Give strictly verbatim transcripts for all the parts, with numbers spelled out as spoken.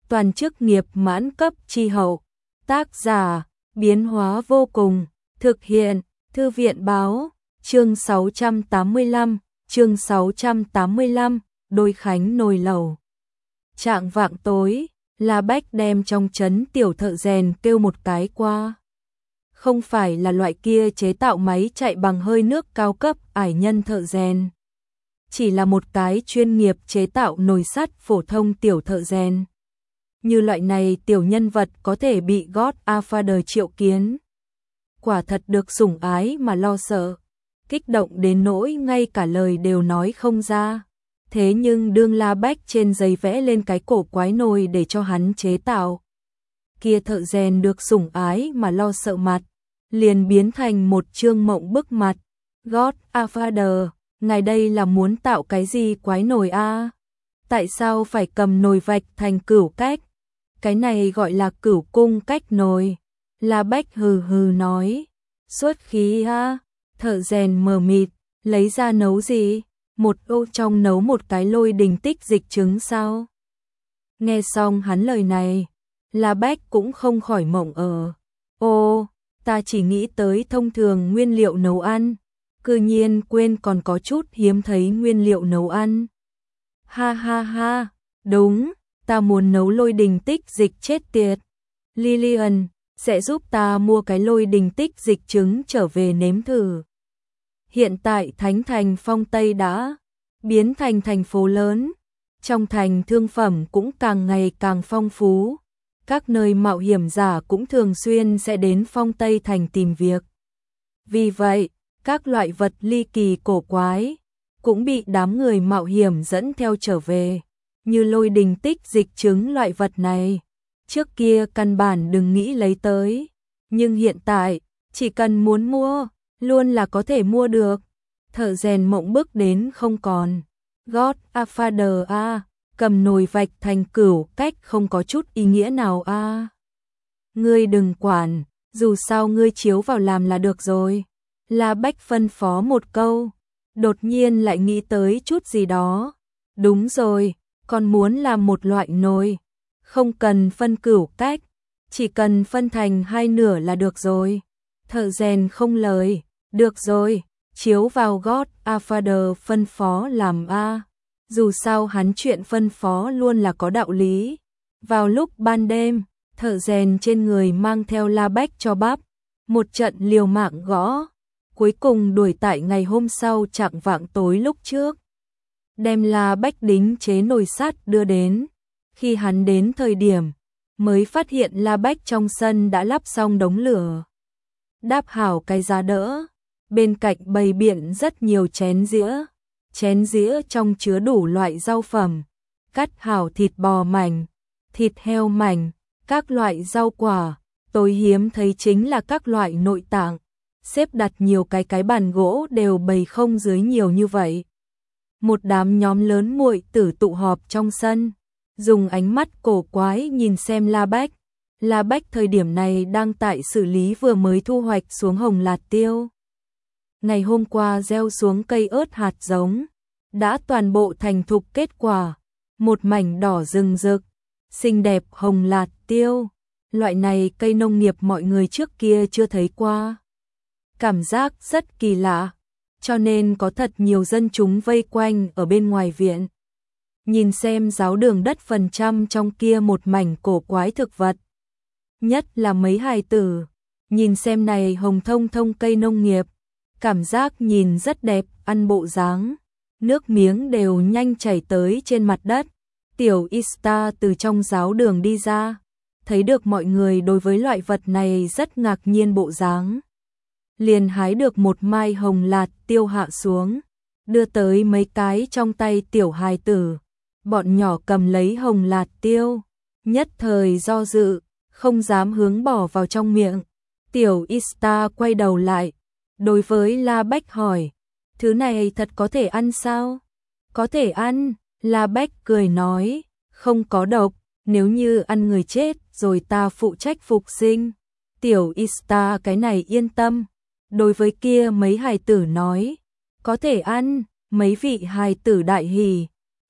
toàn chức nghiệp mãn cấp chi hậu. Tác giả, biến hóa vô cùng, thực hiện, Thư viện báo, chương sáu trăm tám mươi lăm, chương sáu trăm tám mươi lăm, đôi khánh nồi lẩu. Trạng vạng tối, La Bách đem trong trấn tiểu thợ rèn kêu một cái qua. Không phải là loại kia chế tạo máy chạy bằng hơi nước cao cấp ải nhân thợ rèn. Chỉ là một cái chuyên nghiệp chế tạo nồi sắt phổ thông tiểu thợ rèn. Như loại này tiểu nhân vật có thể bị Godfather triệu kiến. Quả thật được sủng ái mà lo sợ, kích động đến nỗi ngay cả lời đều nói không ra. Thế nhưng đương La Bách trên giấy vẽ lên cái cổ quái nồi để cho hắn chế tạo. Kia thợ rèn được sủng ái mà lo sợ mặt, liền biến thành một trương mộng bức mặt. Godfather, ngài đây là muốn tạo cái gì quái nồi a? Tại sao phải cầm nồi vạch thành cửu cách? Cái này gọi là cửu cung cách nồi. La Bách hừ hừ nói. Xuất khí ha. Thợ rèn mờ mịt, lấy ra nấu gì? Một ô trong nấu một cái lôi đình tích dịch trứng sao? Nghe xong hắn lời này, La Bách cũng không khỏi mộng ở. Ô, ta chỉ nghĩ tới thông thường nguyên liệu nấu ăn, cư nhiên quên còn có chút hiếm thấy nguyên liệu nấu ăn. Ha ha ha, đúng, ta muốn nấu lôi đình tích dịch chết tiệt. Lillian, sẽ giúp ta mua cái lôi đình tích dịch trứng trở về nếm thử. Hiện tại Thánh Thành Phong Tây đã biến thành thành phố lớn, trong thành thương phẩm cũng càng ngày càng phong phú. Các nơi mạo hiểm giả cũng thường xuyên sẽ đến Phong Tây Thành tìm việc. Vì vậy, các loại vật ly kỳ cổ quái cũng bị đám người mạo hiểm dẫn theo trở về, như lôi đình tích dịch trứng loại vật này. Trước kia căn bản đừng nghĩ lấy tới, nhưng hiện tại, chỉ cần muốn mua, luôn là có thể mua được. Thợ rèn mộng bức đến không còn. Godfather a, cầm nồi vạch thành cửu cách không có chút ý nghĩa nào a. Ngươi đừng quản, dù sao ngươi chiếu vào làm là được rồi. La Bách phân phó một câu, đột nhiên lại nghĩ tới chút gì đó. Đúng rồi, còn muốn làm một loại nồi, không cần phân cửu cách, chỉ cần phân thành hai nửa là được rồi. Thợ rèn không lời, được rồi, chiếu vào Godfather phân phó làm a. Dù sao hắn chuyện phân phó luôn là có đạo lý. Vào lúc ban đêm, thợ rèn trên người mang theo La Bách cho bắp, một trận liều mạng gõ, cuối cùng đuổi tại ngày hôm sau chạng vạng tối lúc trước. Đem La Bách đính chế nồi sắt đưa đến. Khi hắn đến thời điểm, mới phát hiện La Bách trong sân đã lắp xong đống lửa. Đáp hảo cái giá đỡ, bên cạnh bày biện rất nhiều chén dĩa. Chén dĩa trong chứa đủ loại rau phẩm, cắt hảo thịt bò mảnh, thịt heo mảnh, các loại rau quả, tối hiếm thấy chính là các loại nội tạng, xếp đặt nhiều cái cái bàn gỗ đều bày không dưới nhiều như vậy. Một đám nhóm lớn muội tử tụ họp trong sân, dùng ánh mắt cổ quái nhìn xem La Bách. La Bách thời điểm này đang tại xử lý vừa mới thu hoạch xuống hồng lạt tiêu. Ngày hôm qua gieo xuống cây ớt hạt giống, đã toàn bộ thành thục kết quả, một mảnh đỏ rừng rực, xinh đẹp hồng lạt tiêu. Loại này cây nông nghiệp mọi người trước kia chưa thấy qua. Cảm giác rất kỳ lạ, cho nên có thật nhiều dân chúng vây quanh ở bên ngoài viện. Nhìn xem giáo đường đất phần trăm trong kia một mảnh cổ quái thực vật. Nhất là mấy hài tử, nhìn xem này hồng thông thông cây nông nghiệp. Cảm giác nhìn rất đẹp, ăn bộ dáng, nước miếng đều nhanh chảy tới trên mặt đất. Tiểu Ista từ trong giáo đường đi ra, thấy được mọi người đối với loại vật này rất ngạc nhiên bộ dáng. Liền hái được một mai hồng lạt tiêu hạ xuống, đưa tới mấy cái trong tay tiểu hài tử. Bọn nhỏ cầm lấy hồng lạt tiêu, nhất thời do dự, không dám hướng bỏ vào trong miệng. Tiểu Ista quay đầu lại, đối với La Bách hỏi, thứ này thật có thể ăn sao? Có thể ăn, La Bách cười nói, không có độc, nếu như ăn người chết rồi ta phụ trách phục sinh. Tiểu Ista cái này yên tâm, đối với kia mấy hài tử nói, có thể ăn, mấy vị hài tử đại hỉ,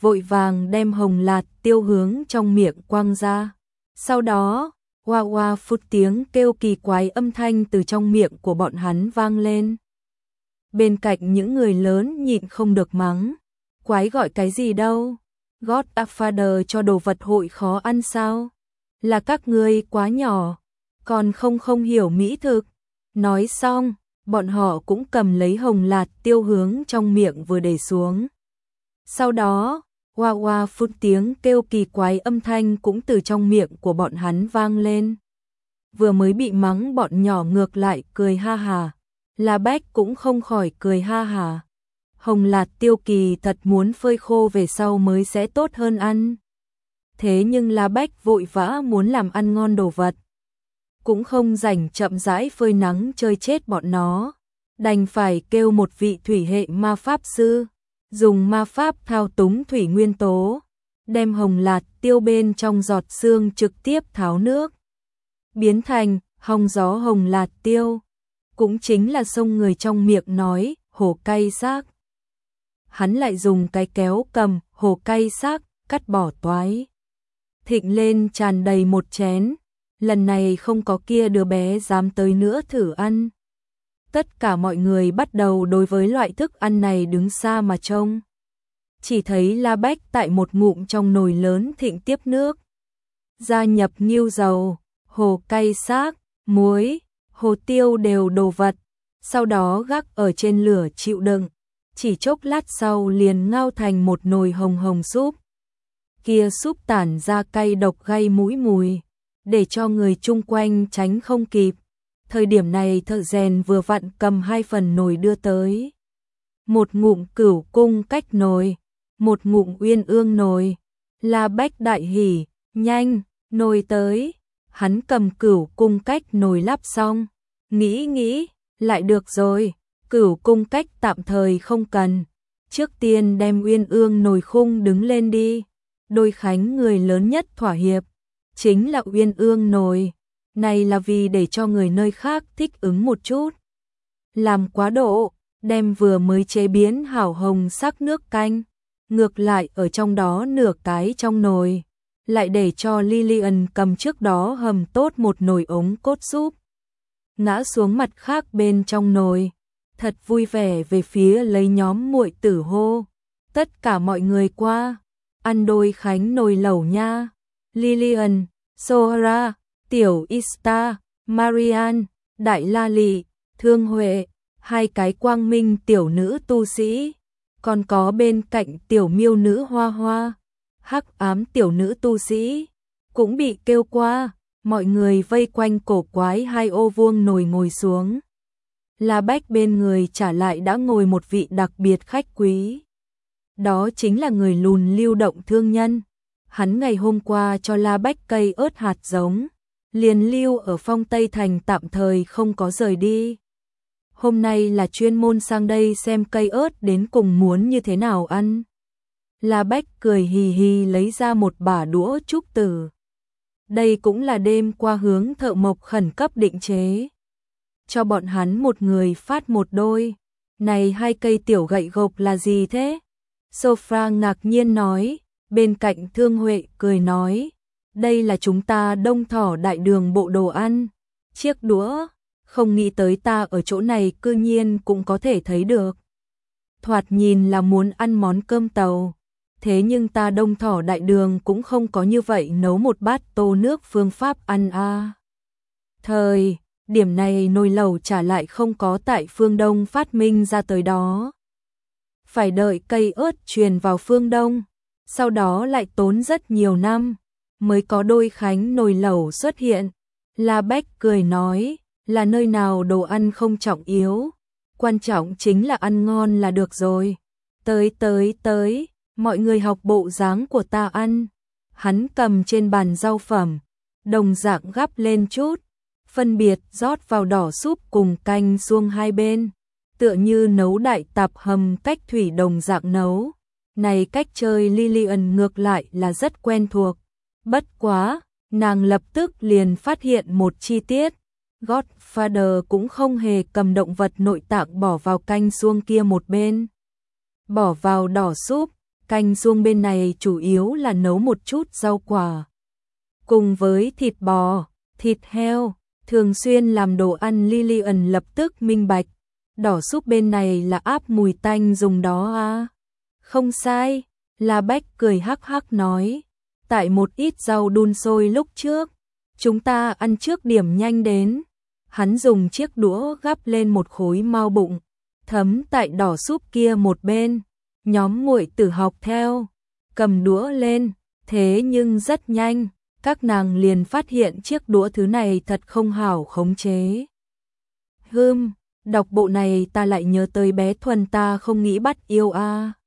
vội vàng đem hồng lạt tiêu hướng trong miệng quăng ra. Sau đó, oa oa phút tiếng kêu kỳ quái âm thanh từ trong miệng của bọn hắn vang lên. Bên cạnh những người lớn nhịn không được mắng, quái gọi cái gì đâu, Godfather cho đồ vật hội khó ăn sao? Là các ngươi quá nhỏ, còn không không hiểu mỹ thực. Nói xong, bọn họ cũng cầm lấy hồng lạt tiêu hướng trong miệng vừa để xuống. Sau đó, oa oa phút tiếng kêu kỳ quái âm thanh cũng từ trong miệng của bọn hắn vang lên. Vừa mới bị mắng bọn nhỏ ngược lại cười ha hà, La Bách cũng không khỏi cười ha hà. Hồng lạt tiêu kỳ thật muốn phơi khô về sau mới sẽ tốt hơn ăn. Thế nhưng La Bách vội vã muốn làm ăn ngon đồ vật, cũng không rảnh chậm rãi phơi nắng chơi chết bọn nó, đành phải kêu một vị thủy hệ ma pháp sư, dùng ma pháp thao túng thủy nguyên tố, đem hồng lạt tiêu bên trong giọt sương trực tiếp tháo nước, biến thành hong gió hồng lạt tiêu, cũng chính là sông người trong miệng nói, hổ cay xác. Hắn lại dùng cái kéo cầm hổ cay xác, cắt bỏ toái. Thịnh lên tràn đầy một chén, lần này không có kia đứa bé dám tới nữa thử ăn. Tất cả mọi người bắt đầu đối với loại thức ăn này đứng xa mà trông. Chỉ thấy La Bách tại một ngụm trong nồi lớn thịnh tiếp nước. Gia nhập nghiêu dầu, hồ cay xác, muối, hồ tiêu đều đồ vật. Sau đó gác ở trên lửa chịu đựng. Chỉ chốc lát sau liền ngao thành một nồi hồng hồng súp. Kia súp tản ra cay độc gây mũi mùi, để cho người chung quanh tránh không kịp. Thời điểm này thợ rèn vừa vặn cầm hai phần nồi đưa tới. Một ngụm cửu cung cách nồi, một ngụm uyên ương nồi. La Bách đại hỉ, nhanh, nồi tới. Hắn cầm cửu cung cách nồi lắp xong, nghĩ nghĩ, lại được rồi, cửu cung cách tạm thời không cần. Trước tiên đem uyên ương nồi khung đứng lên đi. Đôi Khánh người lớn nhất thỏa hiệp, chính là uyên ương nồi. Này là vì để cho người nơi khác thích ứng một chút. Làm quá độ, đem vừa mới chế biến hảo hồng sắc nước canh, ngược lại ở trong đó nửa cái trong nồi, lại để cho Lillian cầm trước đó hầm tốt một nồi ống cốt súp, ngã xuống mặt khác bên trong nồi, thật vui vẻ về phía lấy nhóm muội tử hô. Tất cả mọi người qua, ăn đôi Khánh nồi lẩu nha. Lillian, Sohara, Tiểu Ista, Marian, Đại La Lị, Thương Huệ, hai cái quang minh tiểu nữ tu sĩ, còn có bên cạnh tiểu miêu nữ Hoa Hoa, hắc ám tiểu nữ tu sĩ, cũng bị kêu qua. Mọi người vây quanh cổ quái hai ô vuông nồi ngồi xuống. La Bách bên người trả lại đã ngồi một vị đặc biệt khách quý. Đó chính là người lùn Lưu Động thương nhân. Hắn ngày hôm qua cho La Bách cây ớt hạt giống, liền lưu ở Phong Tây Thành tạm thời không có rời đi. Hôm nay là chuyên môn sang đây xem cây ớt đến cùng muốn như thế nào ăn. La Bách cười hì hì lấy ra một bả đũa trúc tử. Đây cũng là đêm qua hướng thợ mộc khẩn cấp định chế. Cho bọn hắn một người phát một đôi. Này hai cây tiểu gậy gộc là gì thế? Sophia ngạc nhiên nói. Bên cạnh Thương Huệ cười nói. Đây là chúng ta Đông Thỏ đại đường bộ đồ ăn. Chiếc đũa, không nghĩ tới ta ở chỗ này cư nhiên cũng có thể thấy được. Thoạt nhìn là muốn ăn món cơm tàu. Thế nhưng ta Đông Thỏ đại đường cũng không có như vậy nấu một bát tô nước phương pháp ăn a. À. Thời, điểm này nồi lẩu trả lại không có tại phương Đông phát minh ra tới đó. Phải đợi cây ớt truyền vào phương Đông, sau đó lại tốn rất nhiều năm, mới có đôi Khánh nồi lẩu xuất hiện. La Bách cười nói, là nơi nào đồ ăn không trọng yếu, quan trọng chính là ăn ngon là được rồi. Tới tới tới, mọi người học bộ dáng của ta ăn. Hắn cầm trên bàn rau phẩm, đồng dạng gắp lên chút, phân biệt rót vào đỏ súp cùng canh xuông hai bên, tựa như nấu đại tạp hầm cách thủy đồng dạng nấu. Này cách chơi Lillian ngược lại là rất quen thuộc. Bất quá, nàng lập tức liền phát hiện một chi tiết. Godfather cũng không hề cầm động vật nội tạng bỏ vào canh xuông kia một bên. Bỏ vào đỏ súp, canh suông bên này chủ yếu là nấu một chút rau quả. Cùng với thịt bò, thịt heo, thường xuyên làm đồ ăn. Lillian lập tức minh bạch, đỏ súp bên này là áp mùi tanh dùng đó à? Không sai, La Bách cười hắc hắc nói, tại một ít rau đun sôi lúc trước, chúng ta ăn trước điểm nhanh đến. Hắn dùng chiếc đũa gắp lên một khối mao bụng, thấm tại đỏ súp kia một bên. Nhóm muội tử học theo, cầm đũa lên, thế nhưng rất nhanh, các nàng liền phát hiện chiếc đũa thứ này thật không hảo khống chế. Hừm, đọc bộ này ta lại nhớ tới bé Thuần ta không nghĩ bắt yêu a.